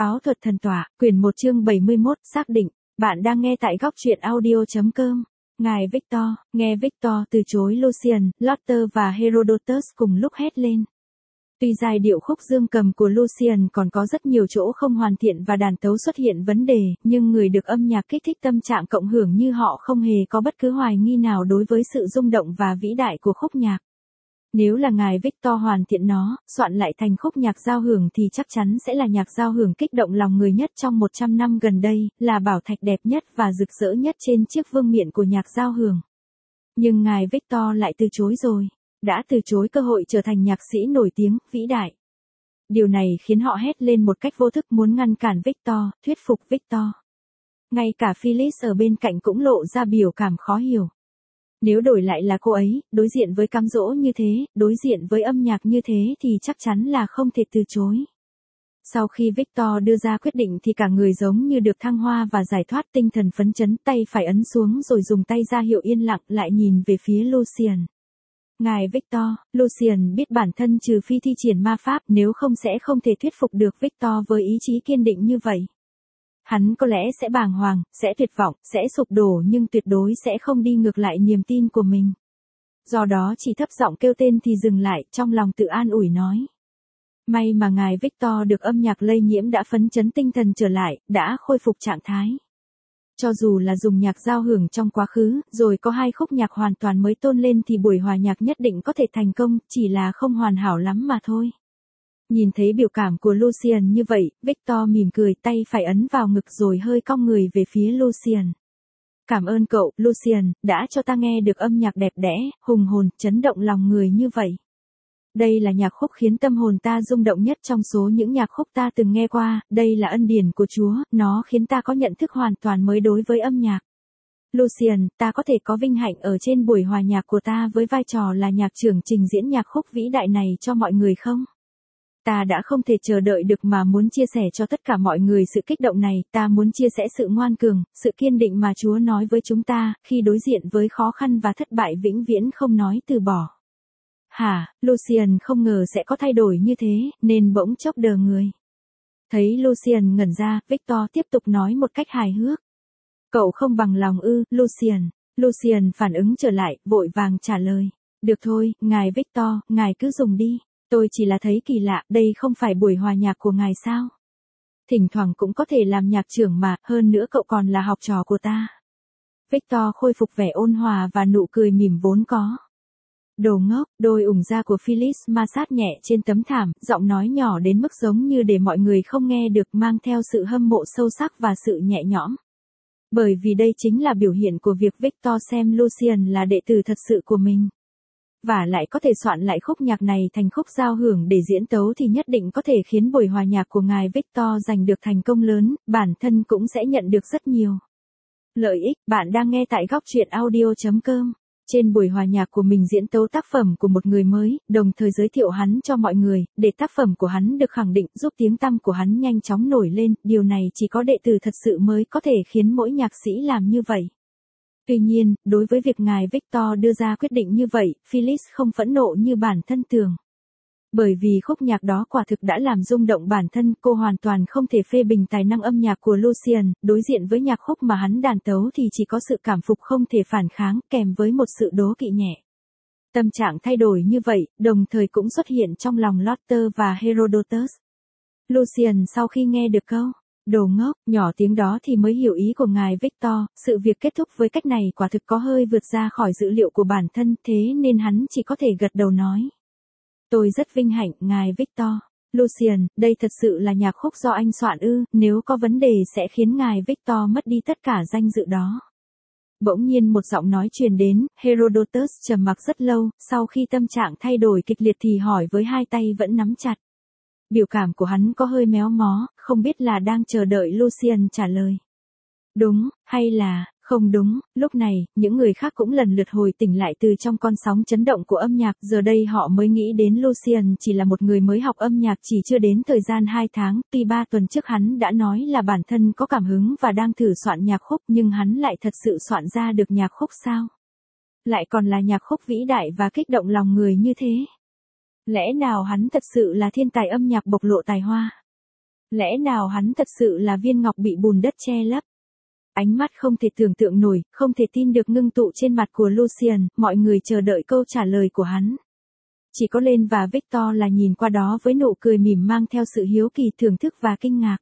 Áo thuật thần tỏa, quyển 1 chương 71, xác định, bạn đang nghe tại góc truyện audio.com. Ngài Victor, nghe Victor từ chối Lucian, Lotter và Herodotus cùng lúc hét lên. Tuy giai điệu khúc dương cầm của Lucian còn có rất nhiều chỗ không hoàn thiện và đàn tấu xuất hiện vấn đề, nhưng người được âm nhạc kích thích tâm trạng cộng hưởng như họ không hề có bất cứ hoài nghi nào đối với sự rung động và vĩ đại của khúc nhạc. Nếu là ngài Victor hoàn thiện nó, soạn lại thành khúc nhạc giao hưởng thì chắc chắn sẽ là nhạc giao hưởng kích động lòng người nhất trong 100 năm gần đây, là bảo thạch đẹp nhất và rực rỡ nhất trên chiếc vương miện của nhạc giao hưởng. Nhưng ngài Victor lại từ chối rồi, đã từ chối cơ hội trở thành nhạc sĩ nổi tiếng, vĩ đại. Điều này khiến họ hét lên một cách vô thức muốn ngăn cản Victor, thuyết phục Victor. Ngay cả Phyllis ở bên cạnh cũng lộ ra biểu cảm khó hiểu. Nếu đổi lại là cô ấy, đối diện với cám dỗ như thế, đối diện với âm nhạc như thế thì chắc chắn là không thể từ chối. Sau khi Victor đưa ra quyết định thì cả người giống như được thăng hoa và giải thoát, tinh thần phấn chấn, tay phải ấn xuống rồi dùng tay ra hiệu yên lặng, lại nhìn về phía Lucian. Ngài Victor, Lucian biết bản thân trừ phi thi triển ma pháp, nếu không sẽ không thể thuyết phục được Victor với ý chí kiên định như vậy. Hắn có lẽ sẽ bàng hoàng, sẽ tuyệt vọng, sẽ sụp đổ nhưng tuyệt đối sẽ không đi ngược lại niềm tin của mình. Do đó chỉ thấp giọng kêu tên thì dừng lại, trong lòng tự an ủi nói. May mà ngài Victor được âm nhạc lây nhiễm đã phấn chấn tinh thần trở lại, đã khôi phục trạng thái. Cho dù là dùng nhạc giao hưởng trong quá khứ, rồi có hai khúc nhạc hoàn toàn mới tôn lên thì buổi hòa nhạc nhất định có thể thành công, chỉ là không hoàn hảo lắm mà thôi. Nhìn thấy biểu cảm của Lucian như vậy, Victor mỉm cười, tay phải ấn vào ngực rồi hơi cong người về phía Lucian. Cảm ơn cậu, Lucian, đã cho ta nghe được âm nhạc đẹp đẽ, hùng hồn, chấn động lòng người như vậy. Đây là nhạc khúc khiến tâm hồn ta rung động nhất trong số những nhạc khúc ta từng nghe qua, đây là ân điển của Chúa, nó khiến ta có nhận thức hoàn toàn mới đối với âm nhạc. Lucian, ta có thể có vinh hạnh ở trên buổi hòa nhạc của ta với vai trò là nhạc trưởng trình diễn nhạc khúc vĩ đại này cho mọi người không? Ta đã không thể chờ đợi được mà muốn chia sẻ cho tất cả mọi người sự kích động này, ta muốn chia sẻ sự ngoan cường, sự kiên định mà Chúa nói với chúng ta, khi đối diện với khó khăn và thất bại vĩnh viễn không nói từ bỏ. Hả, Lucian không ngờ sẽ có thay đổi như thế, nên bỗng chốc đờ người. Thấy Lucian ngẩn ra, Victor tiếp tục nói một cách hài hước. Cậu không bằng lòng ư, Lucian. Lucian phản ứng trở lại, vội vàng trả lời. Được thôi, ngài Victor, ngài cứ dùng đi. Tôi chỉ là thấy kỳ lạ, đây không phải buổi hòa nhạc của ngài sao? Thỉnh thoảng cũng có thể làm nhạc trưởng mà, hơn nữa cậu còn là học trò của ta. Victor khôi phục vẻ ôn hòa và nụ cười mỉm vốn có. Đồ ngốc, đôi ủng da của Phyllis ma sát nhẹ trên tấm thảm, giọng nói nhỏ đến mức giống như để mọi người không nghe được, mang theo sự hâm mộ sâu sắc và sự nhẹ nhõm. Bởi vì đây chính là biểu hiện của việc Victor xem Lucian là đệ tử thật sự của mình. Và lại có thể soạn lại khúc nhạc này thành khúc giao hưởng để diễn tấu thì nhất định có thể khiến buổi hòa nhạc của ngài Victor giành được thành công lớn, bản thân cũng sẽ nhận được rất nhiều lợi ích. Bạn đang nghe tại góc truyện audio.com. Trên buổi hòa nhạc của mình diễn tấu tác phẩm của một người mới, đồng thời giới thiệu hắn cho mọi người, để tác phẩm của hắn được khẳng định, giúp tiếng tăm của hắn nhanh chóng nổi lên, điều này chỉ có đệ tử thật sự mới có thể khiến mỗi nhạc sĩ làm như vậy. Tuy nhiên, đối với việc ngài Victor đưa ra quyết định như vậy, Phyllis không phẫn nộ như bản thân tưởng. Bởi vì khúc nhạc đó quả thực đã làm rung động bản thân, cô hoàn toàn không thể phê bình tài năng âm nhạc của Lucian, đối diện với nhạc khúc mà hắn đàn tấu thì chỉ có sự cảm phục không thể phản kháng, kèm với một sự đố kỵ nhẹ. Tâm trạng thay đổi như vậy, đồng thời cũng xuất hiện trong lòng Lotter và Herodotus. Lucian sau khi nghe được câu đồ ngốc, nhỏ tiếng đó thì mới hiểu ý của ngài Victor, sự việc kết thúc với cách này quả thực có hơi vượt ra khỏi dữ liệu của bản thân, thế nên hắn chỉ có thể gật đầu nói. Tôi rất vinh hạnh, ngài Victor. Lucian, đây thật sự là nhạc khúc do anh soạn ư, nếu có vấn đề sẽ khiến ngài Victor mất đi tất cả danh dự đó. Bỗng nhiên một giọng nói truyền đến, Herodotus trầm mặc rất lâu, sau khi tâm trạng thay đổi kịch liệt thì hỏi với hai tay vẫn nắm chặt. Biểu cảm của hắn có hơi méo mó, không biết là đang chờ đợi Lucian trả lời. Đúng, hay là, không đúng, lúc này, những người khác cũng lần lượt hồi tỉnh lại từ trong con sóng chấn động của âm nhạc, giờ đây họ mới nghĩ đến Lucian chỉ là một người mới học âm nhạc chỉ chưa đến thời gian 2 tháng, tuy 3 tuần trước hắn đã nói là bản thân có cảm hứng và đang thử soạn nhạc khúc nhưng hắn lại thật sự soạn ra được nhạc khúc sao? Lại còn là nhạc khúc vĩ đại và kích động lòng người như thế. Lẽ nào hắn thật sự là thiên tài âm nhạc bộc lộ tài hoa? Lẽ nào hắn thật sự là viên ngọc bị bùn đất che lấp? Ánh mắt không thể tưởng tượng nổi, không thể tin được ngưng tụ trên mặt của Lucien, mọi người chờ đợi câu trả lời của hắn. Chỉ có Lên và Victor là nhìn qua đó với nụ cười mỉm mang theo sự hiếu kỳ, thưởng thức và kinh ngạc.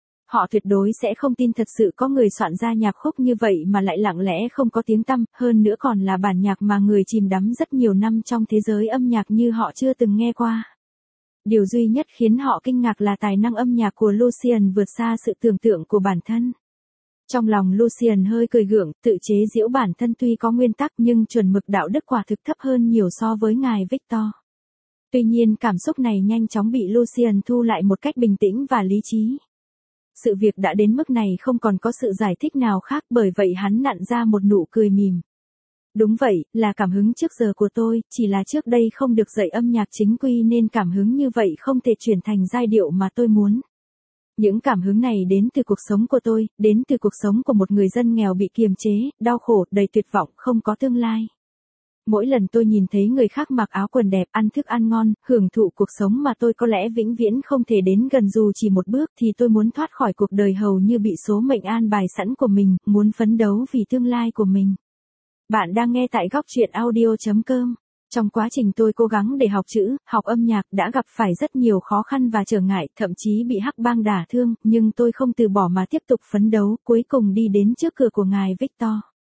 Họ tuyệt đối sẽ không tin thật sự có người soạn ra nhạc khúc như vậy mà lại lặng lẽ không có tiếng tăm, hơn nữa còn là bản nhạc mà người chìm đắm rất nhiều năm trong thế giới âm nhạc như họ chưa từng nghe qua. Điều duy nhất khiến họ kinh ngạc là tài năng âm nhạc của Lucien vượt xa sự tưởng tượng của bản thân. Trong lòng Lucien hơi cười gượng, tự chế giễu bản thân tuy có nguyên tắc nhưng chuẩn mực đạo đức quả thực thấp hơn nhiều so với ngài Victor. Tuy nhiên cảm xúc này nhanh chóng bị Lucien thu lại một cách bình tĩnh và lý trí. Sự việc đã đến mức này không còn có sự giải thích nào khác, bởi vậy hắn nặn ra một nụ cười mỉm. Đúng vậy, là cảm hứng trước giờ của tôi, chỉ là trước đây không được dạy âm nhạc chính quy nên cảm hứng như vậy không thể chuyển thành giai điệu mà tôi muốn. Những cảm hứng này đến từ cuộc sống của tôi, đến từ cuộc sống của một người dân nghèo bị kiềm chế, đau khổ, đầy tuyệt vọng, không có tương lai. Mỗi lần tôi nhìn thấy người khác mặc áo quần đẹp, ăn thức ăn ngon, hưởng thụ cuộc sống mà tôi có lẽ vĩnh viễn không thể đến gần dù chỉ một bước, thì tôi muốn thoát khỏi cuộc đời hầu như bị số mệnh an bài sẵn của mình, muốn phấn đấu vì tương lai của mình. Bạn đang nghe tại góc truyện audio.com. Trong quá trình tôi cố gắng để học chữ, học âm nhạc đã gặp phải rất nhiều khó khăn và trở ngại, thậm chí bị hắc bang đả thương, nhưng tôi không từ bỏ mà tiếp tục phấn đấu, cuối cùng đi đến trước cửa của ngài Victor.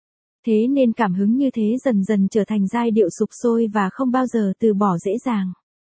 Thế nên cảm hứng như thế dần dần trở thành giai điệu sục sôi và không bao giờ từ bỏ dễ dàng.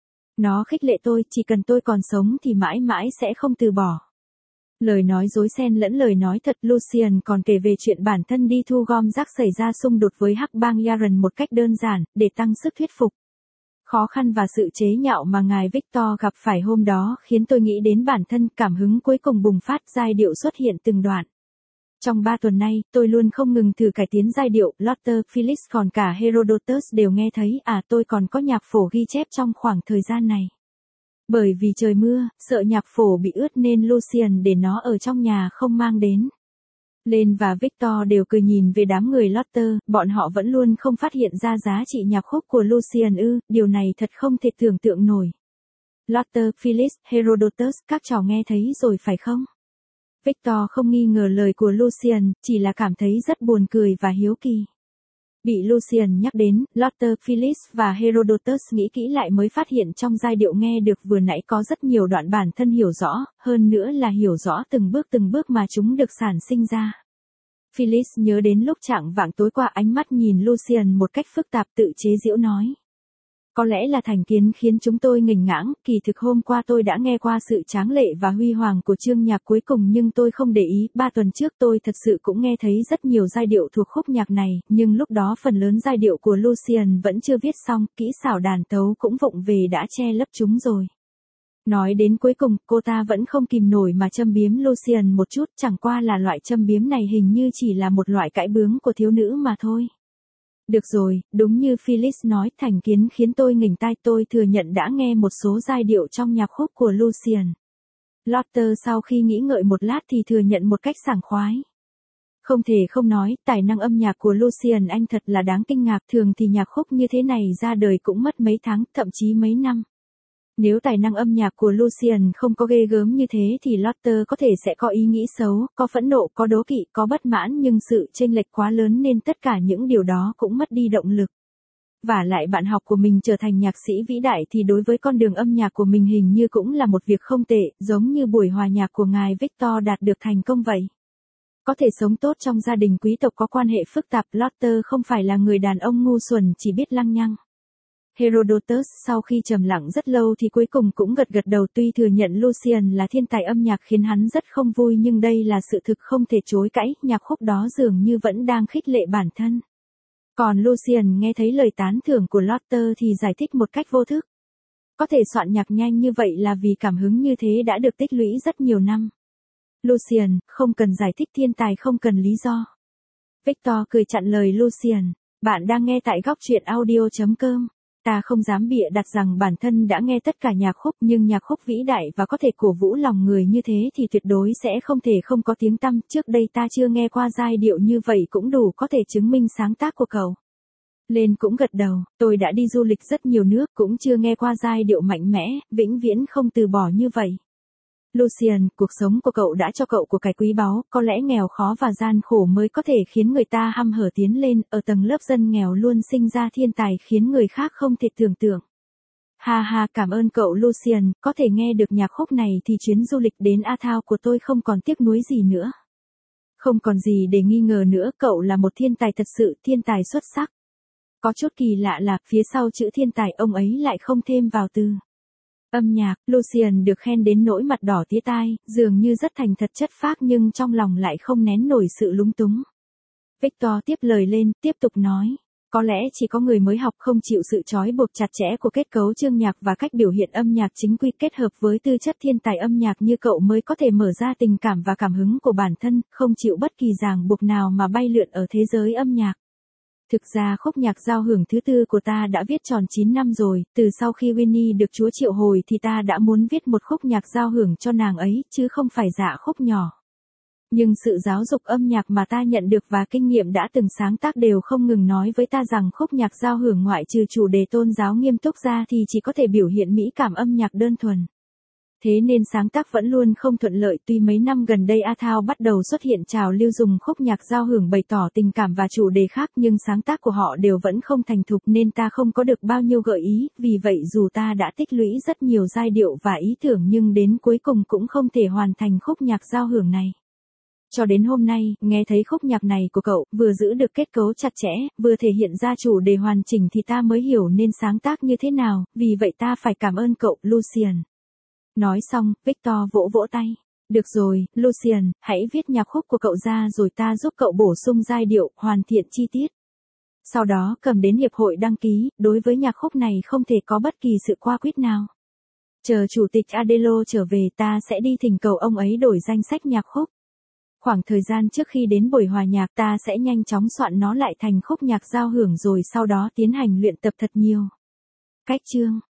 Nó khích lệ tôi, chỉ cần tôi còn sống thì mãi mãi sẽ không từ bỏ. Lời nói dối xen lẫn lời nói thật. Lucien còn kể về chuyện bản thân đi thu gom rác xảy ra xung đột với hắc bang Yaren một cách đơn giản, để tăng sức thuyết phục. Khó khăn và sự chế nhạo mà ngài Victor gặp phải hôm đó khiến tôi nghĩ đến bản thân, cảm hứng cuối cùng bùng phát, giai điệu xuất hiện từng đoạn. Trong 3 tuần nay, tôi luôn không ngừng thử cải tiến giai điệu, Lotter, Phyllis còn cả Herodotus đều nghe thấy, tôi còn có nhạc phổ ghi chép trong khoảng thời gian này. Bởi vì trời mưa, sợ nhạc phổ bị ướt nên Lucien để nó ở trong nhà không mang đến. Lên và Victor đều cười nhìn về đám người Lotter, bọn họ vẫn luôn không phát hiện ra giá trị nhạc khúc của Lucien ư, điều này thật không thể tưởng tượng nổi. Lotter, Phyllis, Herodotus, các trò nghe thấy rồi phải không? Victor không nghi ngờ lời của Lucien, chỉ là cảm thấy rất buồn cười và hiếu kỳ. Bị Lucien nhắc đến, Lotter, Phyllis và Herodotus nghĩ kỹ lại mới phát hiện trong giai điệu nghe được vừa nãy có rất nhiều đoạn bản thân hiểu rõ, hơn nữa là hiểu rõ từng bước mà chúng được sản sinh ra. Phyllis nhớ đến lúc chạng vạng tối qua, ánh mắt nhìn Lucien một cách phức tạp, tự chế giễu nói. Có lẽ là thành kiến khiến chúng tôi nghềnh ngãng, kỳ thực hôm qua tôi đã nghe qua sự tráng lệ và huy hoàng của chương nhạc cuối cùng nhưng tôi không để ý, 3 tuần trước tôi thật sự cũng nghe thấy rất nhiều giai điệu thuộc khúc nhạc này, nhưng lúc đó phần lớn giai điệu của Lucien vẫn chưa viết xong, kỹ xảo đàn tấu cũng vụng về đã che lấp chúng rồi. Nói đến cuối cùng, cô ta vẫn không kìm nổi mà châm biếm Lucien một chút, chẳng qua là loại châm biếm này hình như chỉ là một loại cãi bướng của thiếu nữ mà thôi. Được rồi, đúng như Phyllis nói, thành kiến khiến tôi nghỉnh tai, tôi thừa nhận đã nghe một số giai điệu trong nhạc khúc của Lucien. Lotter sau khi nghĩ ngợi một lát thì thừa nhận một cách sảng khoái. Không thể không nói, tài năng âm nhạc của Lucien anh thật là đáng kinh ngạc, thường thì nhạc khúc như thế này ra đời cũng mất mấy tháng, thậm chí mấy năm. Nếu tài năng âm nhạc của Lucien không có ghê gớm như thế thì Lotter có thể sẽ có ý nghĩ xấu, có phẫn nộ, có đố kỵ, có bất mãn, nhưng sự chênh lệch quá lớn nên tất cả những điều đó cũng mất đi động lực. Vả lại bạn học của mình trở thành nhạc sĩ vĩ đại thì đối với con đường âm nhạc của mình hình như cũng là một việc không tệ, giống như buổi hòa nhạc của ngài Victor đạt được thành công vậy. Có thể sống tốt trong gia đình quý tộc có quan hệ phức tạp, Lotter không phải là người đàn ông ngu xuẩn chỉ biết lăng nhăng. Herodotus sau khi trầm lặng rất lâu thì cuối cùng cũng gật gật đầu, tuy thừa nhận Lucien là thiên tài âm nhạc khiến hắn rất không vui nhưng đây là sự thực không thể chối cãi, nhạc khúc đó dường như vẫn đang khích lệ bản thân. Còn Lucien nghe thấy lời tán thưởng của Lotter thì giải thích một cách vô thức. Có thể soạn nhạc nhanh như vậy là vì cảm hứng như thế đã được tích lũy rất nhiều năm. Lucien, không cần giải thích, thiên tài không cần lý do. Victor cười chặn lời Lucien. Bạn đang nghe tại góc truyện audio.com. Ta không dám bịa đặt rằng bản thân đã nghe tất cả nhạc khúc, nhưng nhạc khúc vĩ đại và có thể cổ vũ lòng người như thế thì tuyệt đối sẽ không thể không có tiếng tăm. Trước đây ta chưa nghe qua giai điệu như vậy cũng đủ có thể chứng minh sáng tác của cậu. Lên cũng gật đầu, tôi đã đi du lịch rất nhiều nước cũng chưa nghe qua giai điệu mạnh mẽ, vĩnh viễn không từ bỏ như vậy. Lucian, cuộc sống của cậu đã cho cậu của cải quý báu, có lẽ nghèo khó và gian khổ mới có thể khiến người ta hăm hở tiến lên, ở tầng lớp dân nghèo luôn sinh ra thiên tài khiến người khác không thể tưởng tượng. Ha ha, cảm ơn cậu Lucian, có thể nghe được nhạc khúc này thì chuyến du lịch đến Athao của tôi không còn tiếc nuối gì nữa. Không còn gì để nghi ngờ nữa, cậu là một thiên tài thật sự, thiên tài xuất sắc. Có chút kỳ lạ là, phía sau chữ thiên tài ông ấy lại không thêm vào từ âm nhạc. Lucian được khen đến nỗi mặt đỏ tía tai, dường như rất thành thật chất phác nhưng trong lòng lại không nén nổi sự lúng túng. Victor tiếp lời lên, tiếp tục nói. Có lẽ chỉ có người mới học không chịu sự trói buộc chặt chẽ của kết cấu chương nhạc và cách biểu hiện âm nhạc chính quy kết hợp với tư chất thiên tài âm nhạc như cậu mới có thể mở ra tình cảm và cảm hứng của bản thân, không chịu bất kỳ ràng buộc nào mà bay lượn ở thế giới âm nhạc. Thực ra khúc nhạc giao hưởng thứ tư của ta đã viết tròn 9 năm rồi, từ sau khi Winnie được Chúa triệu hồi thì ta đã muốn viết một khúc nhạc giao hưởng cho nàng ấy, chứ không phải dạ khúc nhỏ. Nhưng sự giáo dục âm nhạc mà ta nhận được và kinh nghiệm đã từng sáng tác đều không ngừng nói với ta rằng khúc nhạc giao hưởng ngoại trừ chủ đề tôn giáo nghiêm túc ra thì chỉ có thể biểu hiện mỹ cảm âm nhạc đơn thuần. Thế nên sáng tác vẫn luôn không thuận lợi, tuy mấy năm gần đây Athao bắt đầu xuất hiện trào lưu dùng khúc nhạc giao hưởng bày tỏ tình cảm và chủ đề khác nhưng sáng tác của họ đều vẫn không thành thục nên ta không có được bao nhiêu gợi ý, vì vậy dù ta đã tích lũy rất nhiều giai điệu và ý tưởng nhưng đến cuối cùng cũng không thể hoàn thành khúc nhạc giao hưởng này. Cho đến hôm nay, nghe thấy khúc nhạc này của cậu, vừa giữ được kết cấu chặt chẽ, vừa thể hiện ra chủ đề hoàn chỉnh thì ta mới hiểu nên sáng tác như thế nào, vì vậy ta phải cảm ơn cậu, Lucian. Nói xong, Victor vỗ vỗ tay. Được rồi, Lucian, hãy viết nhạc khúc của cậu ra rồi ta giúp cậu bổ sung giai điệu, hoàn thiện chi tiết. Sau đó cầm đến hiệp hội đăng ký, đối với nhạc khúc này không thể có bất kỳ sự qua quýt nào. Chờ chủ tịch Adelo trở về ta sẽ đi thỉnh cầu ông ấy đổi danh sách nhạc khúc. Khoảng thời gian trước khi đến buổi hòa nhạc ta sẽ nhanh chóng soạn nó lại thành khúc nhạc giao hưởng rồi sau đó tiến hành luyện tập thật nhiều. Cách chương